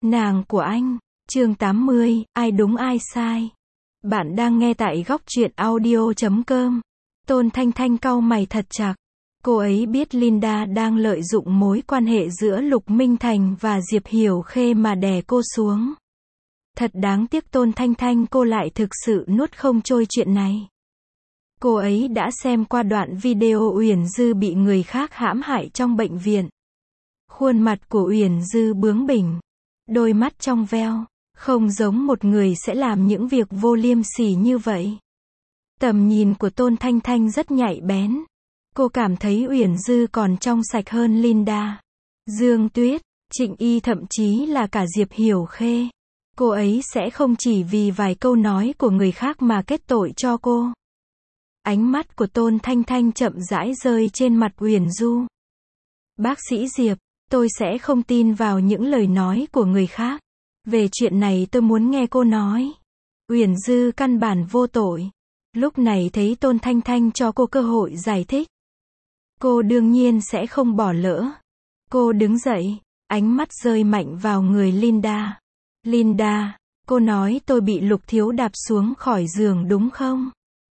Nàng của anh. Chương 80, ai đúng ai sai. Bạn đang nghe tại góc truyện audio.com. Tôn Thanh Thanh cau mày thật chặt. Cô ấy biết Linda đang lợi dụng mối quan hệ giữa Lục Minh Thành và Diệp Hiểu Khê mà đè cô xuống. Thật đáng tiếc Tôn Thanh Thanh cô lại thực sự nuốt không trôi chuyện này. Cô ấy đã xem qua đoạn video Uyển Dư bị người khác hãm hại trong bệnh viện. Khuôn mặt của Uyển Dư bướng bỉnh, đôi mắt trong veo, không giống một người sẽ làm những việc vô liêm sỉ như vậy. Tầm nhìn của Tôn Thanh Thanh rất nhạy bén. Cô cảm thấy Uyển Dư còn trong sạch hơn Linda, Dương Tuyết, Trịnh Y thậm chí là cả Diệp Hiểu Khê. Cô ấy sẽ không chỉ vì vài câu nói của người khác mà kết tội cho cô. Ánh mắt của Tôn Thanh Thanh chậm rãi rơi trên mặt Uyển Dư. Bác sĩ Diệp, tôi sẽ không tin vào những lời nói của người khác. Về chuyện này tôi muốn nghe cô nói. Uyển Dư căn bản vô tội. Lúc này thấy Tôn Thanh Thanh cho cô cơ hội giải thích. Cô đương nhiên sẽ không bỏ lỡ. Cô đứng dậy, ánh mắt rơi mạnh vào người Linda. Linda, cô nói tôi bị Lục Thiếu đạp xuống khỏi giường đúng không?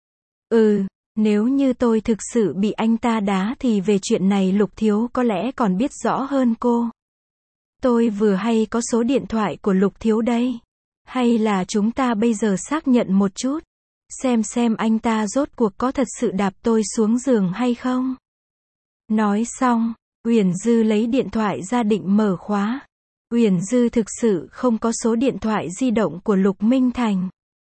Nếu như tôi thực sự bị anh ta đá thì về chuyện này Lục Thiếu có lẽ còn biết rõ hơn cô. Tôi vừa hay có số điện thoại của Lục Thiếu đây. Hay là chúng ta bây giờ xác nhận một chút. Xem anh ta rốt cuộc có thật sự đạp tôi xuống giường hay không? Nói xong, Uyển Dư lấy điện thoại ra định mở khóa. Uyển Dư thực sự không có số điện thoại di động của Lục Minh Thành.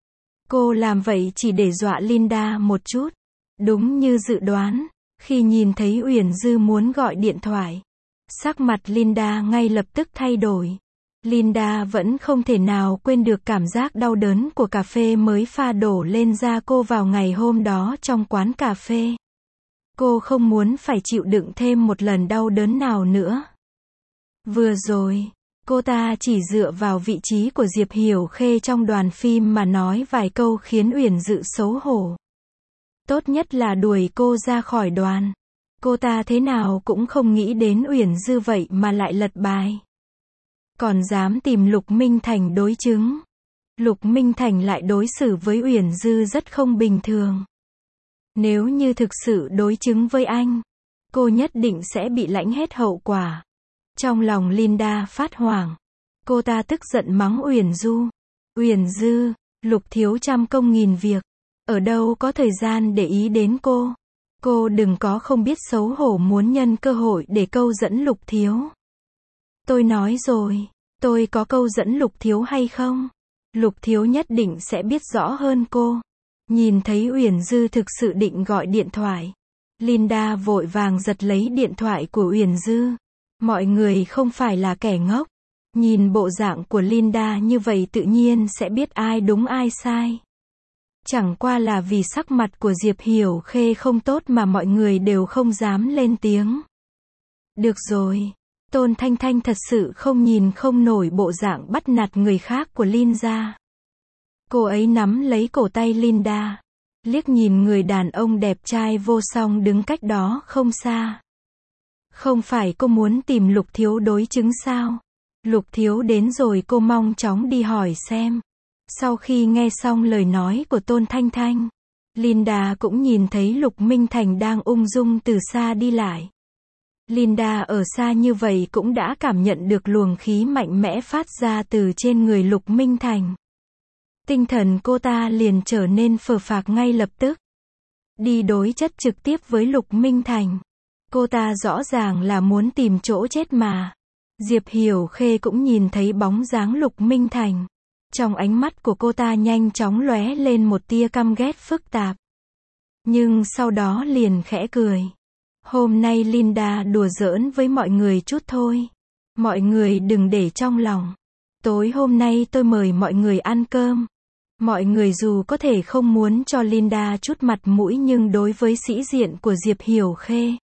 Cô làm vậy chỉ để dọa Linda một chút. Đúng như dự đoán, khi nhìn thấy Uyển Dư muốn gọi điện thoại, sắc mặt Linda ngay lập tức thay đổi. Linda vẫn không thể nào quên được cảm giác đau đớn của cà phê mới pha đổ lên da cô vào ngày hôm đó trong quán cà phê. Cô không muốn phải chịu đựng thêm một lần đau đớn nào nữa. Vừa rồi, cô ta chỉ dựa vào vị trí của Diệp Hiểu Khê trong đoàn phim mà nói vài câu khiến Uyển Dư xấu hổ. Tốt nhất là đuổi cô ra khỏi đoàn. Cô ta thế nào cũng không nghĩ đến Uyển Dư vậy mà lại lật bài. Còn dám tìm Lục Minh Thành đối chứng. Lục Minh Thành lại đối xử với Uyển Dư rất không bình thường. Nếu như thực sự đối chứng với anh, cô nhất định sẽ bị lãnh hết hậu quả. Trong lòng Linda phát hoảng. Cô ta tức giận mắng Uyển Dư. Uyển Dư, Lục Thiếu trăm công nghìn việc. Ở đâu có thời gian để ý đến cô. Cô đừng có không biết xấu hổ muốn nhân cơ hội để câu dẫn Lục Thiếu. Tôi nói rồi, tôi có câu dẫn Lục Thiếu hay không? Lục Thiếu nhất định sẽ biết rõ hơn cô. Nhìn thấy Uyển Dư thực sự định gọi điện thoại, Linda vội vàng giật lấy điện thoại của Uyển Dư. Mọi người không phải là kẻ ngốc. Nhìn bộ dạng của Linda như vậy tự nhiên sẽ biết ai đúng ai sai. Chẳng qua là vì sắc mặt của Diệp Hiểu Khê không tốt mà mọi người đều không dám lên tiếng. Được rồi, Tôn Thanh Thanh thật sự không nhìn không nổi bộ dạng bắt nạt người khác của Linda. Cô ấy nắm lấy cổ tay Linda, liếc nhìn người đàn ông đẹp trai vô song đứng cách đó không xa. Không phải cô muốn tìm Lục Thiếu đối chứng sao? Lục Thiếu đến rồi cô mong chóng đi hỏi xem. Sau khi nghe xong lời nói của Tôn Thanh Thanh, Linda cũng nhìn thấy Lục Minh Thành đang ung dung từ xa đi lại. Linda ở xa như vậy cũng đã cảm nhận được luồng khí mạnh mẽ phát ra từ trên người Lục Minh Thành. Tinh thần cô ta liền trở nên phờ phạc ngay lập tức. Đi đối chất trực tiếp với Lục Minh Thành. Cô ta rõ ràng là muốn tìm chỗ chết mà. Diệp Hiểu Khê cũng nhìn thấy bóng dáng Lục Minh Thành. Trong ánh mắt của cô ta nhanh chóng lóe lên một tia căm ghét phức tạp. Nhưng sau đó liền khẽ cười. Hôm nay Linda đùa giỡn với mọi người chút thôi. Mọi người đừng để trong lòng. Tối hôm nay tôi mời mọi người ăn cơm. Mọi người dù có thể không muốn cho Linda chút mặt mũi nhưng đối với sĩ diện của Diệp Hiểu Khê,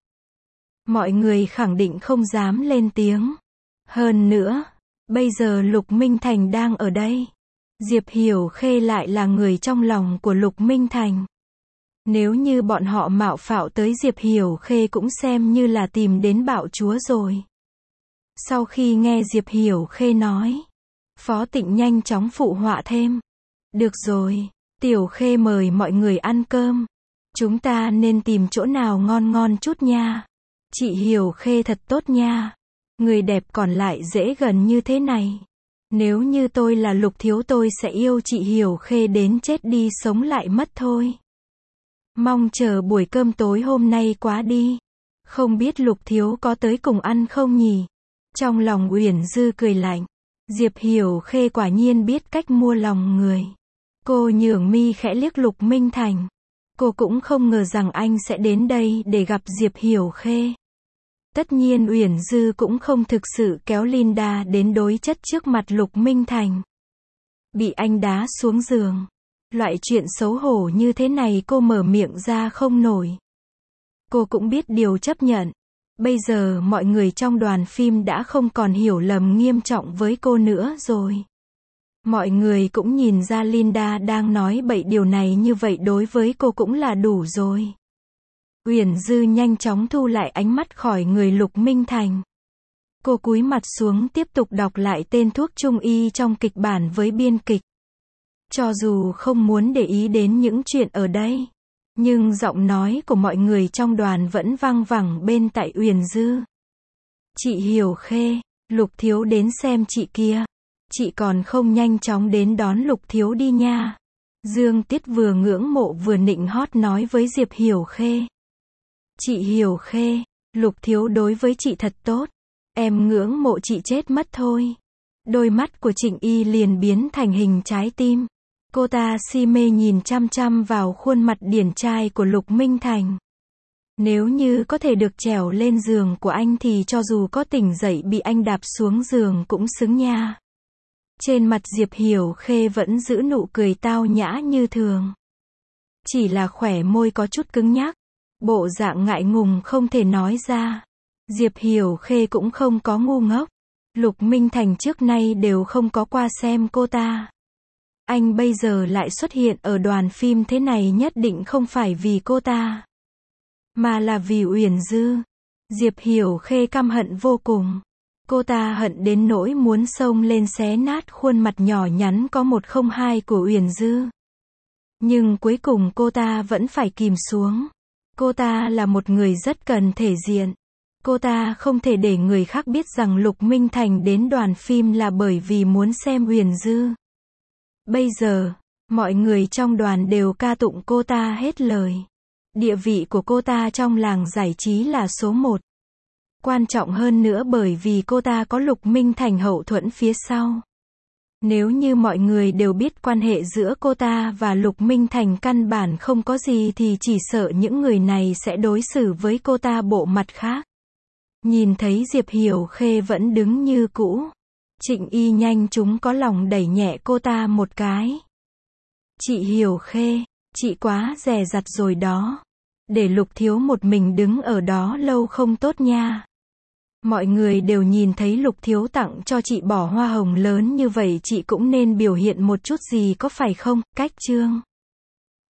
mọi người khẳng định không dám lên tiếng. Hơn nữa, bây giờ Lục Minh Thành đang ở đây. Diệp Hiểu Khê lại là người trong lòng của Lục Minh Thành. Nếu như bọn họ mạo phạo tới Diệp Hiểu Khê cũng xem như là tìm đến bạo chúa rồi. Sau khi nghe Diệp Hiểu Khê nói, Phó Tịnh nhanh chóng phụ họa thêm. Được rồi, Tiểu Khê mời mọi người ăn cơm. Chúng ta nên tìm chỗ nào ngon ngon chút nha. Chị Hiểu Khê thật tốt nha. Người đẹp còn lại dễ gần như thế này. Nếu như tôi là Lục Thiếu tôi sẽ yêu chị Hiểu Khê đến chết đi sống lại mất thôi. Mong chờ buổi cơm tối hôm nay quá đi. Không biết Lục Thiếu có tới cùng ăn không nhỉ? Trong lòng Uyển Dư cười lạnh. Diệp Hiểu Khê quả nhiên biết cách mua lòng người. Cô nhướng mi khẽ liếc Lục Minh Thành. Cô cũng không ngờ rằng anh sẽ đến đây để gặp Diệp Hiểu Khê. Tất nhiên Uyển Dư cũng không thực sự kéo Linda đến đối chất trước mặt Lục Minh Thành. Bị anh đá xuống giường. Loại chuyện xấu hổ như thế này cô mở miệng ra không nổi. Cô cũng biết điều chấp nhận. Bây giờ mọi người trong đoàn phim đã không còn hiểu lầm nghiêm trọng với cô nữa rồi. Mọi người cũng nhìn ra Linda đang nói bậy, điều này như vậy đối với cô cũng là đủ rồi. Uyển Dư nhanh chóng thu lại ánh mắt khỏi người Lục Minh Thành. Cô cúi mặt xuống tiếp tục đọc lại tên thuốc trung y trong kịch bản với biên kịch. Cho dù không muốn để ý đến những chuyện ở đây, nhưng giọng nói của mọi người trong đoàn vẫn vang vẳng bên tai Uyển Dư. Chị Hiểu Khê, Lục Thiếu đến xem chị kia. Chị còn không nhanh chóng đến đón Lục Thiếu đi nha. Dương Tiết vừa ngưỡng mộ vừa nịnh hót nói với Diệp Hiểu Khê. Chị Hiểu Khê, Lục Thiếu đối với chị thật tốt. Em ngưỡng mộ chị chết mất thôi. Đôi mắt của Trịnh Y liền biến thành hình trái tim. Cô ta si mê nhìn chăm chăm vào khuôn mặt điển trai của Lục Minh Thành. Nếu như có thể được trèo lên giường của anh thì cho dù có tỉnh dậy bị anh đạp xuống giường cũng xứng nha. Trên mặt Diệp Hiểu Khê vẫn giữ nụ cười tao nhã như thường. Chỉ là khóe môi có chút cứng nhắc. Bộ dạng ngại ngùng không thể nói ra. Diệp Hiểu Khê cũng không có ngu ngốc. Lục Minh Thành trước nay đều không có qua xem cô ta. Anh bây giờ lại xuất hiện ở đoàn phim thế này nhất định không phải vì cô ta, mà là vì Uyển Dư. Diệp Hiểu Khê căm hận vô cùng. Cô ta hận đến nỗi muốn xông lên xé nát khuôn mặt nhỏ nhắn có 102 của Uyển Dư. Nhưng cuối cùng cô ta vẫn phải kìm xuống. Cô ta là một người rất cần thể diện. Cô ta không thể để người khác biết rằng Lục Minh Thành đến đoàn phim là bởi vì muốn xem Uyển Dư. Bây giờ, mọi người trong đoàn đều ca tụng cô ta hết lời. Địa vị của cô ta trong làng giải trí là số 1. Quan trọng hơn nữa bởi vì cô ta có Lục Minh Thành hậu thuẫn phía sau. Nếu như mọi người đều biết quan hệ giữa cô ta và Lục Minh Thành căn bản không có gì thì chỉ sợ những người này sẽ đối xử với cô ta bộ mặt khác. Nhìn thấy Diệp Hiểu Khê vẫn đứng như cũ. Trịnh Y nhanh chúng có lòng đẩy nhẹ cô ta một cái. Chị Hiểu Khê, chị quá dè dặt rồi đó. Để Lục Thiếu một mình đứng ở đó lâu không tốt nha. Mọi người đều nhìn thấy Lục Thiếu tặng cho chị bỏ hoa hồng lớn như vậy, chị cũng nên biểu hiện một chút gì có phải không? Cách chương